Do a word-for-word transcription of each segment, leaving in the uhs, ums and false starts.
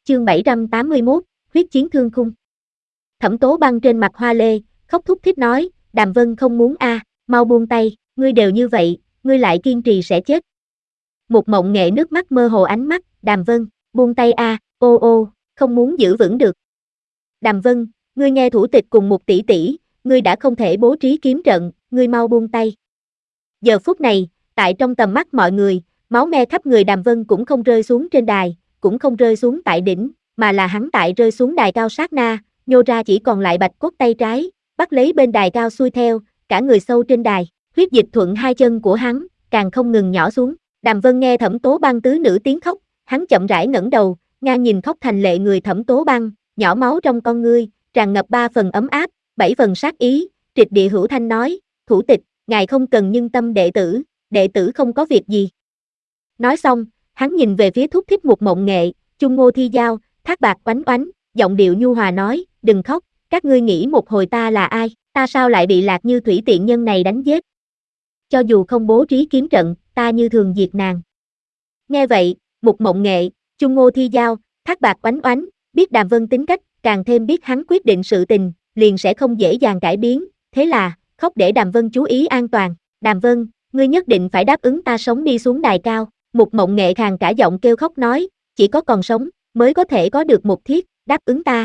chương bảy trăm tám mươi mốt, huyết chiến thương khung. Thẩm Tố Băng trên mặt hoa lê, khóc thút thít nói, Đàm Vân không muốn a, à, mau buông tay, ngươi đều như vậy, ngươi lại kiên trì sẽ chết. Một Mộng Nghệ nước mắt mơ hồ ánh mắt, Đàm Vân, buông tay a, à, ô ô, không muốn giữ vững được. Đàm Vân, ngươi nghe thủ tịch cùng một tỷ tỷ, ngươi đã không thể bố trí kiếm trận, ngươi mau buông tay. Giờ phút này, tại trong tầm mắt mọi người, máu me khắp người Đàm Vân cũng không rơi xuống trên đài, cũng không rơi xuống tại đỉnh, mà là hắn tại rơi xuống đài cao sát na, nhô ra chỉ còn lại bạch cốt tay trái, bắt lấy bên đài cao xuôi theo, cả người sâu trên đài, huyết dịch thuận hai chân của hắn, càng không ngừng nhỏ xuống. Đàm Vân nghe Thẩm Tố Băng tứ nữ tiếng khóc, hắn chậm rãi ngẩng đầu, ngang nhìn khóc thành lệ người Thẩm Tố Băng, nhỏ máu trong con ngươi, tràn ngập ba phần ấm áp, bảy phần sát ý, trịch địa hữu thanh nói, thủ tịch, ngài không cần nhân tâm đệ tử, đệ tử không có việc gì. Nói xong, hắn nhìn về phía thúc thích Một Mộng Nghệ, Chung Ngô Thi Giao, Thác Bạc Oánh Oánh, giọng điệu nhu hòa nói, đừng khóc, các ngươi nghĩ một hồi ta là ai, ta sao lại bị Lạc Như Thủy tiện nhân này đánh giết. Cho dù không bố trí kiếm trận, ta như thường diệt nàng. Nghe vậy, Một Mộng Nghệ, Chung Ngô Thi Giao, Thác Bạc Oánh Oánh, biết Đàm Vân tính cách, càng thêm biết hắn quyết định sự tình, liền sẽ không dễ dàng cải biến, thế là, khóc để Đàm Vân chú ý an toàn, Đàm Vân, ngươi nhất định phải đáp ứng ta sống đi xuống đài cao. Một Mộng Nghệ khàn cả giọng kêu khóc nói, chỉ có còn sống, mới có thể có được một thiết, đáp ứng ta.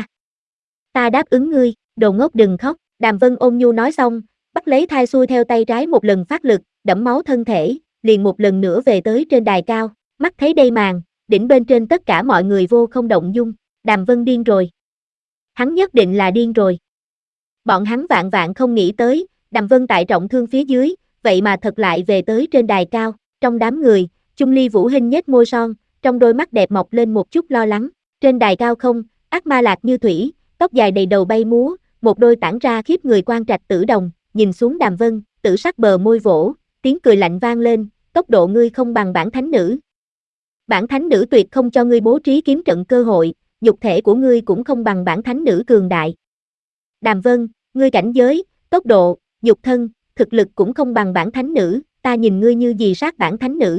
Ta đáp ứng ngươi, đồ ngốc đừng khóc, Đàm Vân ôn nhu nói xong, bắt lấy thai xuôi theo tay trái một lần phát lực, đẫm máu thân thể, liền một lần nữa về tới trên đài cao, mắt thấy đây màn, đỉnh bên trên tất cả mọi người vô không động dung, Đàm Vân điên rồi. Hắn nhất định là điên rồi. Bọn hắn vạn vạn không nghĩ tới, Đàm Vân tại trọng thương phía dưới, vậy mà thật lại về tới trên đài cao, trong đám người, Chung Ly Vũ Hinh nhếch môi son, trong đôi mắt đẹp mọc lên một chút lo lắng. Trên đài cao không, ác ma Lạc Như Thủy, tóc dài đầy đầu bay múa, một đôi tản ra khiếp người quan trạch tử đồng, nhìn xuống Đàm Vân, tử sắc bờ môi vỗ, tiếng cười lạnh vang lên, tốc độ ngươi không bằng bản thánh nữ. Bản thánh nữ tuyệt không cho ngươi bố trí kiếm trận cơ hội, nhục thể của ngươi cũng không bằng bản thánh nữ cường đại. Đàm Vân, ngươi cảnh giới, tốc độ, nhục thân, thực lực cũng không bằng bản thánh nữ, ta nhìn ngươi như gì sát bản thánh nữ.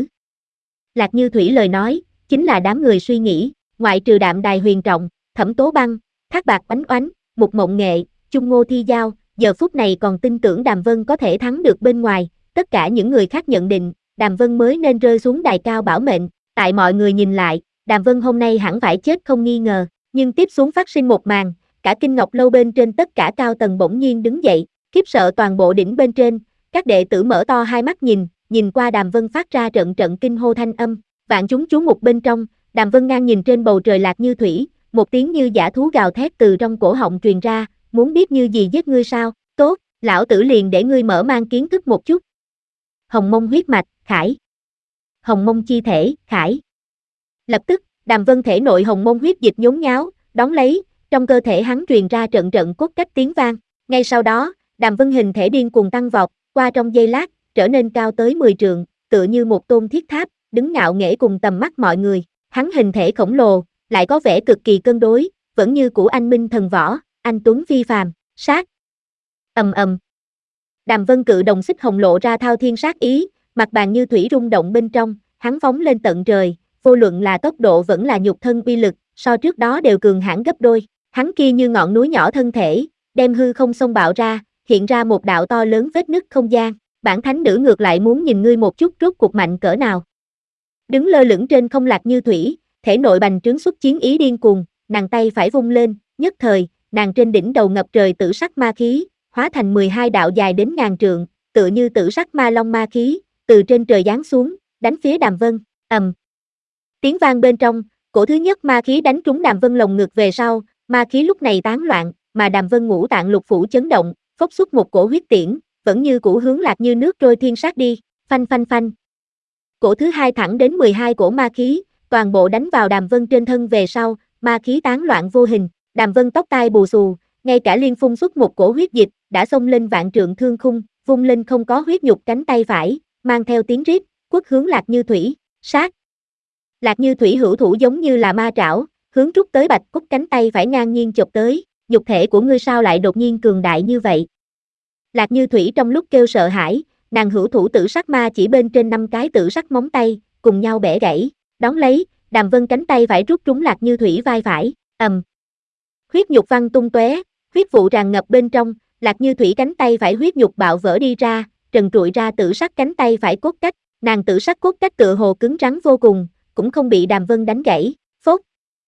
Lạc Như Thủy lời nói, chính là đám người suy nghĩ, ngoại trừ Đạm Đài Huyền Trọng, Thẩm Tố Băng, Thác Bạc Oánh Oánh, Một Mộng Nghệ, Chung Ngô Thi Giao, giờ phút này còn tin tưởng Đàm Vân có thể thắng được bên ngoài, tất cả những người khác nhận định, Đàm Vân mới nên rơi xuống đài cao bảo mệnh, tại mọi người nhìn lại, Đàm Vân hôm nay hẳn phải chết không nghi ngờ, nhưng tiếp xuống phát sinh một màn, cả Kinh Ngọc Lâu bên trên tất cả cao tầng bỗng nhiên đứng dậy, khiếp sợ toàn bộ đỉnh bên trên, các đệ tử mở to hai mắt nhìn, nhìn qua Đàm Vân phát ra trận trận kinh hô thanh âm, vạn chúng chú mục bên trong, Đàm Vân ngang nhìn trên bầu trời Lạc Như Thủy, một tiếng như dã thú gào thét từ trong cổ họng truyền ra, muốn biết như gì giết ngươi sao, tốt, lão tử liền để ngươi mở mang kiến thức một chút. Hồng Mông huyết mạch, Khải. Hồng Mông chi thể, Khải. Lập tức, Đàm Vân thể nội Hồng Mông huyết dịch nhốn nháo, đón lấy, trong cơ thể hắn truyền ra trận trận cốt cách tiếng vang, ngay sau đó, Đàm Vân hình thể điên cuồng tăng vọt, qua trong giây lát, trở nên cao tới mười trượng, tựa như một tôn thiết tháp, đứng ngạo nghễ cùng tầm mắt mọi người, hắn hình thể khổng lồ, lại có vẻ cực kỳ cân đối, vẫn như cũ anh minh thần võ, anh tuấn phi phàm, sát. Ầm ầm. Đàm Vân cự đồng xích hồng lộ ra thao thiên sát ý, mặt bàn như thủy rung động bên trong, hắn phóng lên tận trời, vô luận là tốc độ vẫn là nhục thân uy lực, so trước đó đều cường hãn gấp đôi, hắn kia như ngọn núi nhỏ thân thể, đem hư không xông bạo ra, hiện ra một đạo to lớn vết nứt không gian, bản thánh nữ ngược lại muốn nhìn ngươi một chút rốt cuộc mạnh cỡ nào. Đứng lơ lửng trên không Lạc Như Thủy, thể nội bành trướng xuất chiến ý điên cuồng, nàng tay phải vung lên, nhất thời, nàng trên đỉnh đầu ngập trời tử sắc ma khí, hóa thành mười hai đạo dài đến ngàn trượng, tựa như tử sắc ma long ma khí, từ trên trời giáng xuống, đánh phía Đàm Vân, ầm. Tiếng vang bên trong, cổ thứ nhất ma khí đánh trúng Đàm Vân lồng ngực về sau, ma khí lúc này tán loạn, mà Đàm Vân ngũ tạng lục phủ chấn động, phốc xuất một cổ huyết tiễn, vẫn như cũ hướng Lạc Như nước trôi thiên sát đi, phanh phanh phanh. Cổ thứ hai thẳng đến mười hai cổ ma khí, toàn bộ đánh vào Đàm Vân trên thân về sau, ma khí tán loạn vô hình, Đàm Vân tóc tai bù xù, ngay cả liên phun xuất một cổ huyết dịch, đã xông lên vạn trượng thương khung, vung lên không có huyết nhục cánh tay phải, mang theo tiếng rít, quất hướng Lạc Như Thủy, sát. Lạc Như Thủy hữu thủ giống như là ma trảo, hướng trút tới bạch cúc cánh tay phải ngang nhiên chộp tới, nhục thể của ngươi sao lại đột nhiên cường đại như vậy. Lạc Như Thủy trong lúc kêu sợ hãi, nàng hữu thủ tử sắc ma chỉ bên trên năm cái tử sắc móng tay, cùng nhau bẻ gãy, đón lấy, Đàm Vân cánh tay phải rút trúng Lạc Như Thủy vai phải, ầm. Huyết nhục văng tung tóe, huyết vụ tràn ngập bên trong, Lạc Như Thủy cánh tay phải huyết nhục bạo vỡ đi ra, trần trụi ra tử sắc cánh tay phải cốt cách, nàng tử sắc cốt cách tựa hồ cứng rắn vô cùng, cũng không bị Đàm Vân đánh gãy, phốt.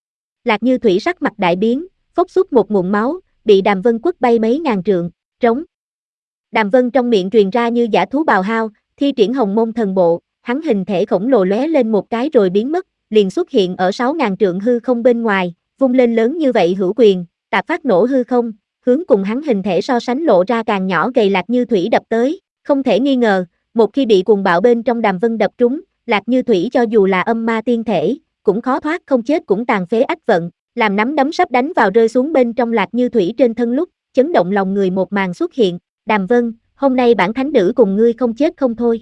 Lạc Như Thủy sắc mặt đại biến, phốc xuất một ngụm máu, bị Đàm Vân quất bay mấy ngàn trượng, trống. Đàm Vân trong miệng truyền ra như dã thú bào hao, thi triển Hồng Môn Thần Bộ, hắn hình thể khổng lồ lóe lên một cái rồi biến mất, liền xuất hiện ở sáu ngàn trượng hư không bên ngoài, vung lên lớn như vậy hữu quyền, tạp phát nổ hư không, hướng cùng hắn hình thể so sánh lộ ra càng nhỏ gầy Lạc Như Thủy đập tới, không thể nghi ngờ, một khi bị cuồng bạo bên trong Đàm Vân đập trúng, Lạc Như Thủy cho dù là âm ma tiên thể, cũng khó thoát không chết cũng tàn phế ách vận, làm nắm đấm sắp đánh vào rơi xuống bên trong Lạc Như Thủy trên thân lúc, chấn động lòng người một màn xuất hiện, Đàm Vân, hôm nay bản thánh nữ cùng ngươi không chết không thôi.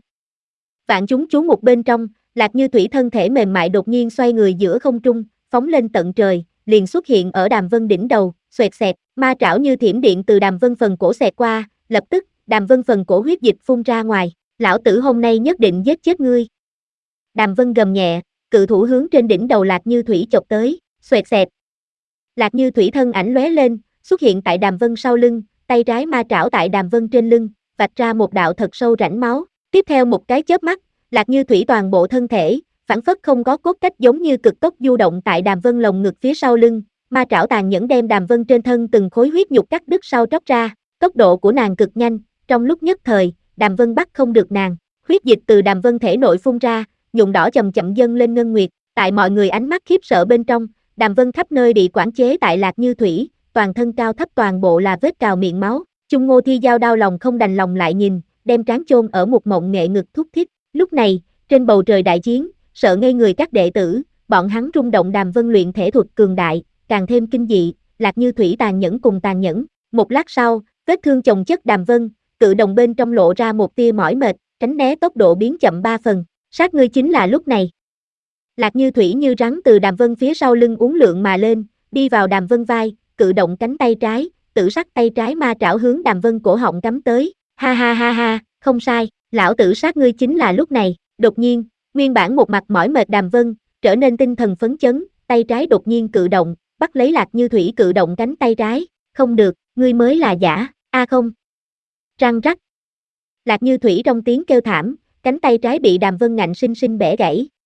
Vạn chúng chú mục bên trong, Lạc Như Thủy thân thể mềm mại đột nhiên xoay người giữa không trung, phóng lên tận trời, liền xuất hiện ở Đàm Vân đỉnh đầu, xoẹt xẹt, ma trảo như thiểm điện từ Đàm Vân phần cổ xẹt qua, lập tức, Đàm Vân phần cổ huyết dịch phun ra ngoài, lão tử hôm nay nhất định giết chết ngươi. Đàm Vân gầm nhẹ, cự thủ hướng trên đỉnh đầu Lạc Như Thủy chộp tới, xoẹt xẹt. Lạc Như Thủy thân ảnh lóe lên, xuất hiện tại Đàm Vân sau lưng, tay trái ma trảo tại Đàm Vân trên lưng, vạch ra một đạo thật sâu rãnh máu. Tiếp theo một cái chớp mắt, Lạc Như Thủy toàn bộ thân thể, phảng phất không có cốt cách giống như cực tốc du động tại Đàm Vân lồng ngực phía sau lưng, ma trảo tàn nhẫn đem Đàm Vân trên thân từng khối huyết nhục cắt đứt sau tróc ra, tốc độ của nàng cực nhanh, trong lúc nhất thời, Đàm Vân bắt không được nàng, huyết dịch từ Đàm Vân thể nội phun ra, nhuộm đỏ chậm chậm dâng lên ngân nguyệt, tại mọi người ánh mắt khiếp sợ bên trong, Đàm Vân khắp nơi bị quản chế tại Lạc Như Thủy, toàn thân cao thấp toàn bộ là vết cào miệng máu, Chung Ngô Thi Giao đau lòng không đành lòng lại nhìn, đem trán chôn ở một mộng nghệ ngực thúc thích. Lúc này, trên bầu trời đại chiến, sợ ngây người các đệ tử, bọn hắn rung động Đàm Vân luyện thể thuật cường đại, càng thêm kinh dị, Lạc Như Thủy tàn nhẫn cùng tàn nhẫn. Một lát sau, vết thương chồng chất Đàm Vân, cự đồng bên trong lộ ra một tia mỏi mệt, tránh né tốc độ biến chậm ba phần. Sát ngươi chính là lúc này. Lạc Như Thủy như rắn từ Đàm Vân phía sau lưng uốn lượn mà lên, đi vào Đàm Vân vai, cự động cánh tay trái, tử sắc tay trái ma trảo hướng Đàm Vân cổ họng cắm tới. Ha ha ha ha, không sai, lão tử sát ngươi chính là lúc này. Đột nhiên, nguyên bản một mặt mỏi mệt Đàm Vân, trở nên tinh thần phấn chấn, tay trái đột nhiên cự động, bắt lấy Lạc Như Thủy cự động cánh tay trái. Không được, ngươi mới là giả, a à không. Răng rắc. Lạc Như Thủy trong tiếng kêu thảm, cánh tay trái bị Đàm Vân ngạnh sinh sinh bẻ gãy,